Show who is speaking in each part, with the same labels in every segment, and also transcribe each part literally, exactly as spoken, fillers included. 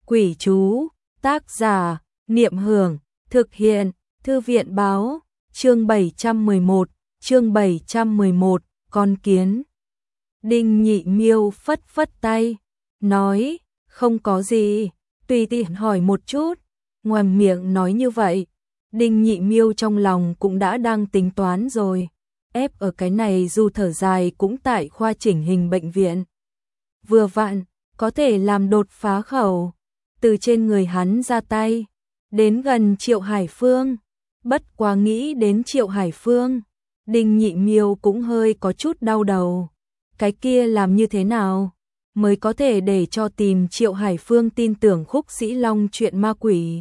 Speaker 1: Quỷ chú, tác giả, Niệm Hưởng, thực hiện, Thư viện báo, chương bảy trăm mười một, chương bảy trăm mười một, con kiến. Đinh Nhị Miêu phất phất tay, nói, không có gì, tùy tiện hỏi một chút, ngoàm miệng nói như vậy. Đinh Nhị Miêu trong lòng cũng đã đang tính toán rồi, ép ở cái này dù thở dài cũng tại khoa chỉnh hình bệnh viện. Vừa vặn, có thể làm đột phá khẩu, từ trên người hắn ra tay, đến gần Triệu Hải Phương. Bất quá nghĩ đến Triệu Hải Phương, Đinh Nhị Miêu cũng hơi có chút đau đầu. Cái kia làm như thế nào mới có thể để cho tìm Triệu Hải Phương tin tưởng Khúc Sĩ Long chuyện ma quỷ?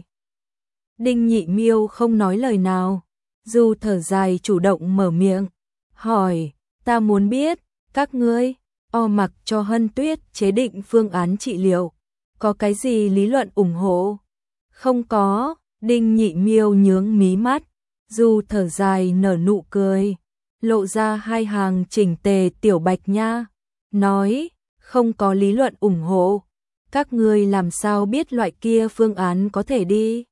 Speaker 1: Đinh Nhị Miêu không nói lời nào, dù thở dài chủ động mở miệng, hỏi, ta muốn biết, các ngươi, o mặc cho Hân Tuyết chế định phương án trị liệu, có cái gì lý luận ủng hộ? Không có, Đinh Nhị Miêu nhướng mí mắt, dù thở dài nở nụ cười, lộ ra hai hàng chỉnh tề tiểu bạch nha, nói, không có lý luận ủng hộ, các ngươi làm sao biết loại kia phương án có thể đi?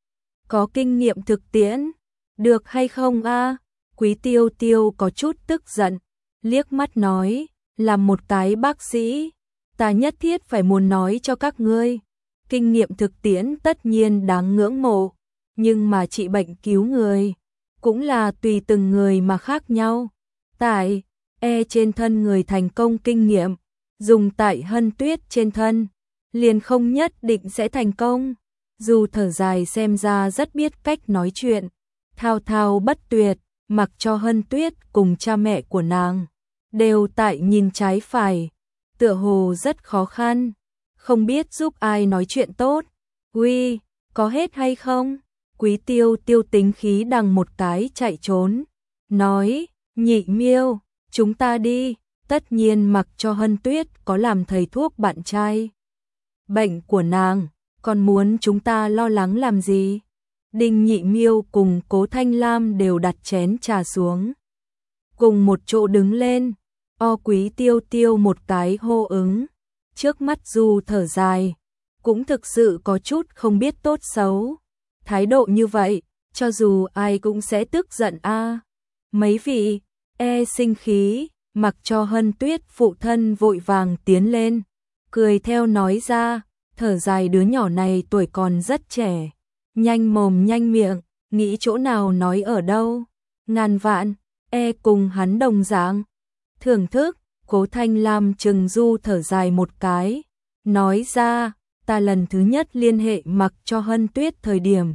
Speaker 1: Có kinh nghiệm thực tiễn, được hay không a? Quý Tiêu Tiêu có chút tức giận, liếc mắt nói, là một cái bác sĩ, ta nhất thiết phải muốn nói cho các ngươi, kinh nghiệm thực tiễn tất nhiên đáng ngưỡng mộ, nhưng mà trị bệnh cứu người, cũng là tùy từng người mà khác nhau. Tại, e trên thân người thành công kinh nghiệm, dùng tại Hân Tuyết trên thân, liền không nhất định sẽ thành công. Dù thở dài xem ra rất biết cách nói chuyện, thao thao bất tuyệt, mặc cho Hân Tuyết cùng cha mẹ của nàng, đều tại nhìn trái phải, tựa hồ rất khó khăn, không biết giúp ai nói chuyện tốt. Uy, có hết hay không? Quý Tiêu Tiêu tính khí đằng một cái chạy trốn, nói, Nhị Miêu, chúng ta đi, tất nhiên mặc cho Hân Tuyết có làm thầy thuốc bạn trai. Bệnh của nàng, còn muốn chúng ta lo lắng làm gì? Đinh Nhị Miêu cùng Cố Thanh Lam đều đặt chén trà xuống, cùng một chỗ đứng lên, o Quý Tiêu Tiêu một cái hô ứng, trước mắt dù thở dài, cũng thực sự có chút không biết tốt xấu. Thái độ như vậy, cho dù ai cũng sẽ tức giận a. Mấy vị, e sinh khí, mặc cho Hân Tuyết phụ thân vội vàng tiến lên, cười theo nói ra, thở dài đứa nhỏ này tuổi còn rất trẻ, nhanh mồm nhanh miệng, nghĩ chỗ nào nói ở đâu, ngàn vạn, e cùng hắn đồng dạng. Thưởng thức, Cố Thanh Lam chừng du thở dài một cái, nói ra, ta lần thứ nhất liên hệ mặc cho Hân Tuyết thời điểm.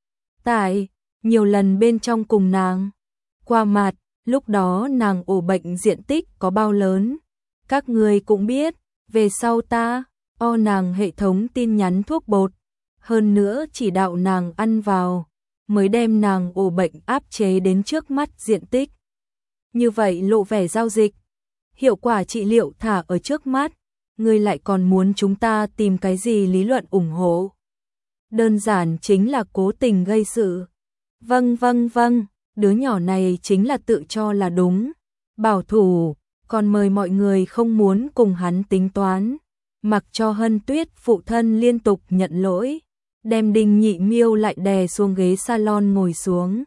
Speaker 1: Tại, nhiều lần bên trong cùng nàng, qua mặt, lúc đó nàng ổ bệnh diện tích có bao lớn. Các người cũng biết, về sau ta, o nàng hệ thống tin nhắn thuốc bột, hơn nữa chỉ đạo nàng ăn vào, mới đem nàng ổ bệnh áp chế đến trước mắt diện tích. Như vậy lộ vẻ giao dịch, hiệu quả trị liệu thả ở trước mắt, ngươi lại còn muốn chúng ta tìm cái gì lý luận ủng hộ? Đơn giản chính là cố tình gây sự. Vâng vâng vâng, đứa nhỏ này chính là tự cho là đúng, bảo thủ, còn mời mọi người không muốn cùng hắn tính toán. Mặc cho Hân Tuyết phụ thân liên tục nhận lỗi, đem Đinh Nhị Miêu lại đè xuống ghế salon ngồi xuống.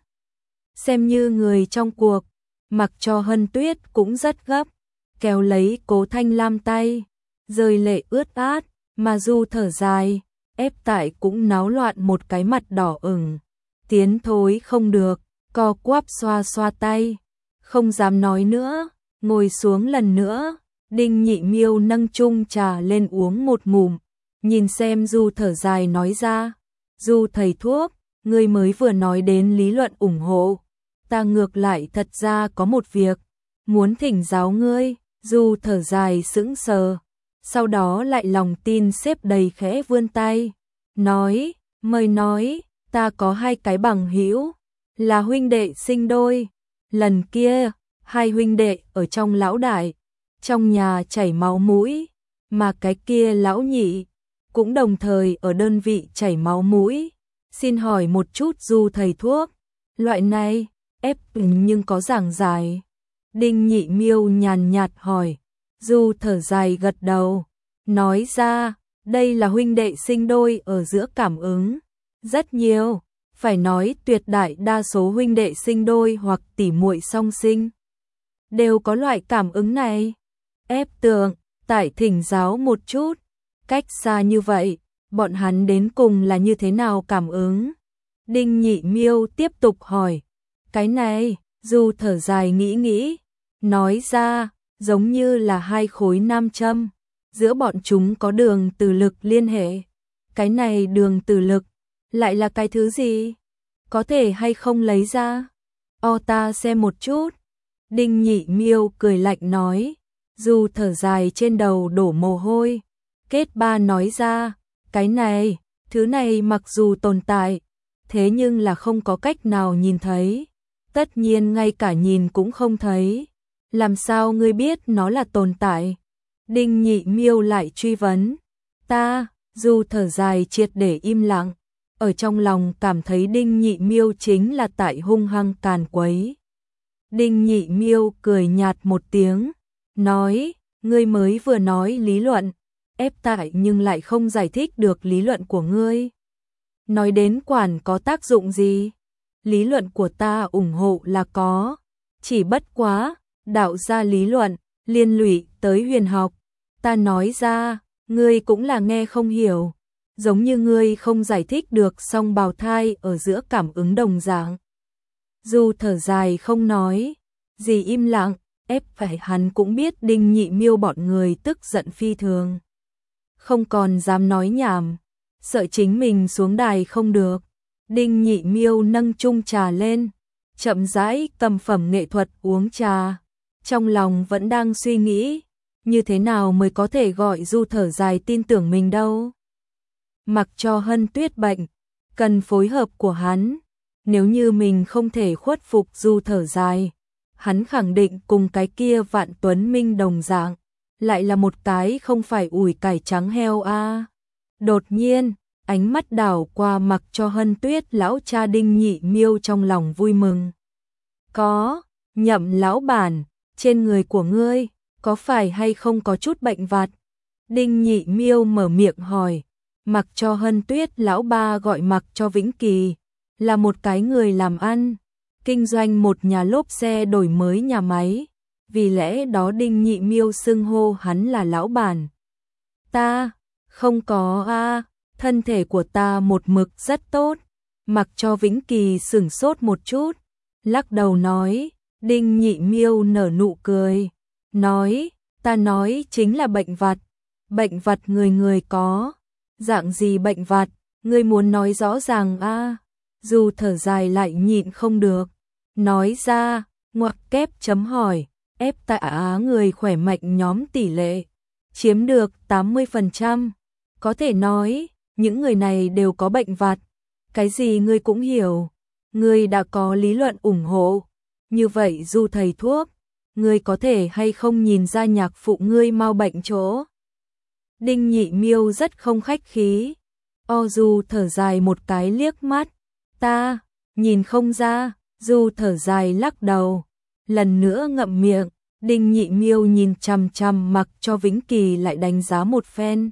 Speaker 1: Xem như người trong cuộc, mặc cho Hân Tuyết cũng rất gấp, kéo lấy Cố Thanh Lam tay, rơi lệ ướt át, mà dù thở dài, ép tại cũng náo loạn một cái mặt đỏ ửng, tiến thối không được, co quắp xoa xoa tay, không dám nói nữa, ngồi xuống lần nữa. Đinh Nhị Miêu nâng chung trà lên uống một ngụm, nhìn xem Du thở dài nói ra, Du thầy thuốc, ngươi mới vừa nói đến lý luận ủng hộ, ta ngược lại thật ra có một việc, muốn thỉnh giáo ngươi. Du thở dài sững sờ, sau đó lại lòng tin xếp đầy khẽ vươn tay, nói, mời nói, ta có hai cái bằng hữu, là huynh đệ sinh đôi, lần kia, hai huynh đệ ở trong lão đại, trong nhà chảy máu mũi, mà cái kia lão nhị, cũng đồng thời ở đơn vị chảy máu mũi, xin hỏi một chút Du thầy thuốc, loại này, ép nhưng có giảng giải. Đinh Nhị Miêu nhàn nhạt hỏi, Du thở dài gật đầu, nói ra, Đây là huynh đệ sinh đôi ở giữa cảm ứng. Rất nhiều, phải nói tuyệt đại đa số huynh đệ sinh đôi hoặc tỉ muội song sinh đều có loại cảm ứng này. Ép Tường, tại thỉnh giáo một chút, cách xa như vậy, bọn hắn đến cùng là như thế nào cảm ứng? Đinh Nhị Miêu tiếp tục hỏi. Cái này, Du thở dài nghĩ nghĩ, nói ra, giống như là hai khối nam châm, giữa bọn chúng có đường từ lực liên hệ. Cái này đường từ lực, lại là cái thứ gì? Có thể hay không lấy ra? O ta xem một chút. Đinh Nhị Miêu cười lạnh nói. Du thở dài trên đầu đổ mồ hôi. Kết ba nói ra, cái này, thứ này mặc dù tồn tại, thế nhưng là không có cách nào nhìn thấy. Tất nhiên ngay cả nhìn cũng không thấy. Làm sao ngươi biết nó là tồn tại? Đinh Nhị Miêu lại truy vấn. Ta, Du thở dài triệt để im lặng, ở trong lòng cảm thấy Đinh Nhị Miêu chính là tại hung hăng càn quấy. Đinh Nhị Miêu cười nhạt một tiếng, nói, ngươi mới vừa nói lý luận, ép tại nhưng lại không giải thích được lý luận của ngươi. Nói đến quản có tác dụng gì? Lý luận của ta ủng hộ là có, chỉ bất quá, đạo gia lý luận, liên lụy tới huyền học. Ta nói ra, ngươi cũng là nghe không hiểu, giống như ngươi không giải thích được song bào thai ở giữa cảm ứng đồng dạng. Du thở dài không nói, gì im lặng, ép phải hắn cũng biết Đinh Nhị Miêu bọn người tức giận phi thường. Không còn dám nói nhảm, sợ chính mình xuống đài không được. Đinh Nhị Miêu nâng chung trà lên, chậm rãi cầm phẩm nghệ thuật uống trà, trong lòng vẫn đang suy nghĩ, như thế nào mới có thể gọi Du thở dài tin tưởng mình đâu. Mặc cho Hân Tuyết bệnh, cần phối hợp của hắn, nếu như mình không thể khuất phục Du thở dài, hắn khẳng định cùng cái kia Vạn Tuấn Minh đồng dạng, lại là một cái không phải ủi cải trắng heo a. À. Đột nhiên, ánh mắt đảo qua Mặc cho Hân Tuyết lão cha Đinh Nhị Miêu trong lòng vui mừng. Có, Nhậm lão bản, trên người của ngươi, có phải hay không có chút bệnh vặt? Đinh Nhị Miêu mở miệng hỏi. Mặc cho Hân Tuyết lão ba gọi Mặc cho Vĩnh Kỳ, là một cái người làm ăn, kinh doanh một nhà lốp xe đổi mới nhà máy, vì lẽ đó Đinh Nhị Miêu xưng hô hắn là lão bản. Ta, không có a, à, thân thể của ta một mực rất tốt. Mặc cho Vĩnh Kỳ sửng sốt một chút, lắc đầu nói. Đinh Nhị Miêu nở nụ cười, nói, ta nói chính là bệnh vặt, bệnh vặt người người có. Dạng gì bệnh vặt, ngươi muốn nói rõ ràng a? À? Dù thở dài lại nhịn không được, nói ra, ngoặc kép chấm hỏi, ép tại Á người khỏe mạnh nhóm tỷ lệ chiếm được tám mươi phần trăm, có thể nói, những người này đều có bệnh vặt. Cái gì ngươi cũng hiểu, ngươi đã có lý luận ủng hộ, như vậy Du thầy thuốc, ngươi có thể hay không nhìn ra nhạc phụ ngươi mau bệnh chỗ? Đinh Nhị Miêu rất không khách khí. O Du thở dài một cái liếc mắt. Ta, nhìn không ra. Du thở dài lắc đầu. Lần nữa ngậm miệng. Đinh Nhị Miêu nhìn chằm chằm Mặc cho Vĩnh Kỳ lại đánh giá một phen.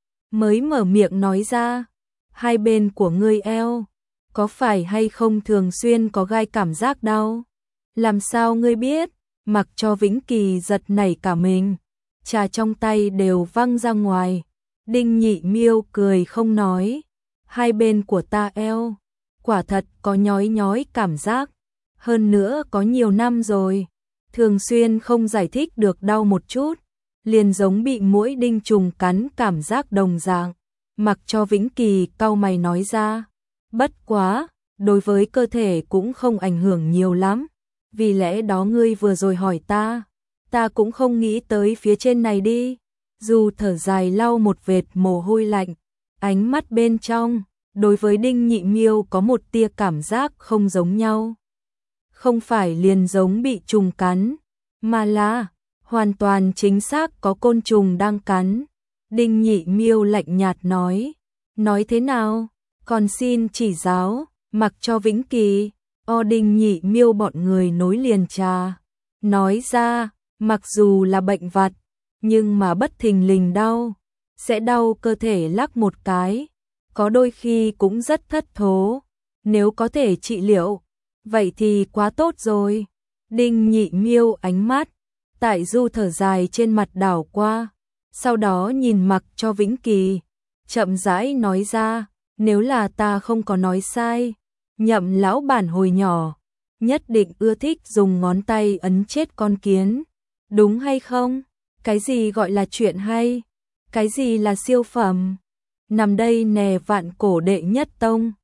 Speaker 1: Mới mở miệng nói ra. Hai bên của ngươi eo, có phải hay không thường xuyên có gai cảm giác đau? Làm sao ngươi biết? Mặc cho Vĩnh Kỳ giật nảy cả mình. Trà trong tay đều văng ra ngoài. Đinh Nhị Miêu cười không nói. Hai bên của ta eo, quả thật có nhói nhói cảm giác. Hơn nữa có nhiều năm rồi, thường xuyên không giải thích được đau một chút, liền giống bị muỗi đinh trùng cắn cảm giác đồng dạng. Mặc cho Vĩnh Kỳ cau mày nói ra. Bất quá, đối với cơ thể cũng không ảnh hưởng nhiều lắm. Vì lẽ đó ngươi vừa rồi hỏi ta, ta cũng không nghĩ tới phía trên này đi. Dù thở dài lau một vệt mồ hôi lạnh, ánh mắt bên trong, đối với Đinh Nhị Miêu có một tia cảm giác không giống nhau. Không phải liền giống bị trùng cắn, mà là hoàn toàn chính xác có côn trùng đang cắn. Đinh Nhị Miêu lạnh nhạt nói, nói thế nào, còn xin chỉ giáo. Mặc cho Vĩnh Kỳ, o Đinh Nhị Miêu bọn người nối liền trà, nói ra, mặc dù là bệnh vặt, nhưng mà bất thình lình đau, sẽ đau cơ thể lắc một cái, có đôi khi cũng rất thất thố. Nếu có thể trị liệu, vậy thì quá tốt rồi. Đinh Nhị Miêu ánh mắt Tại Du thở dài trên mặt đảo qua, sau đó nhìn mặc cho Vĩnh Kỳ, chậm rãi nói ra, nếu là ta không có nói sai, Nhậm lão bản hồi nhỏ nhất định ưa thích dùng ngón tay ấn chết con kiến, đúng hay không? Cái gì gọi là chuyện hay? Cái gì là siêu phẩm? Nằm đây nè, vạn cổ đệ nhất tông.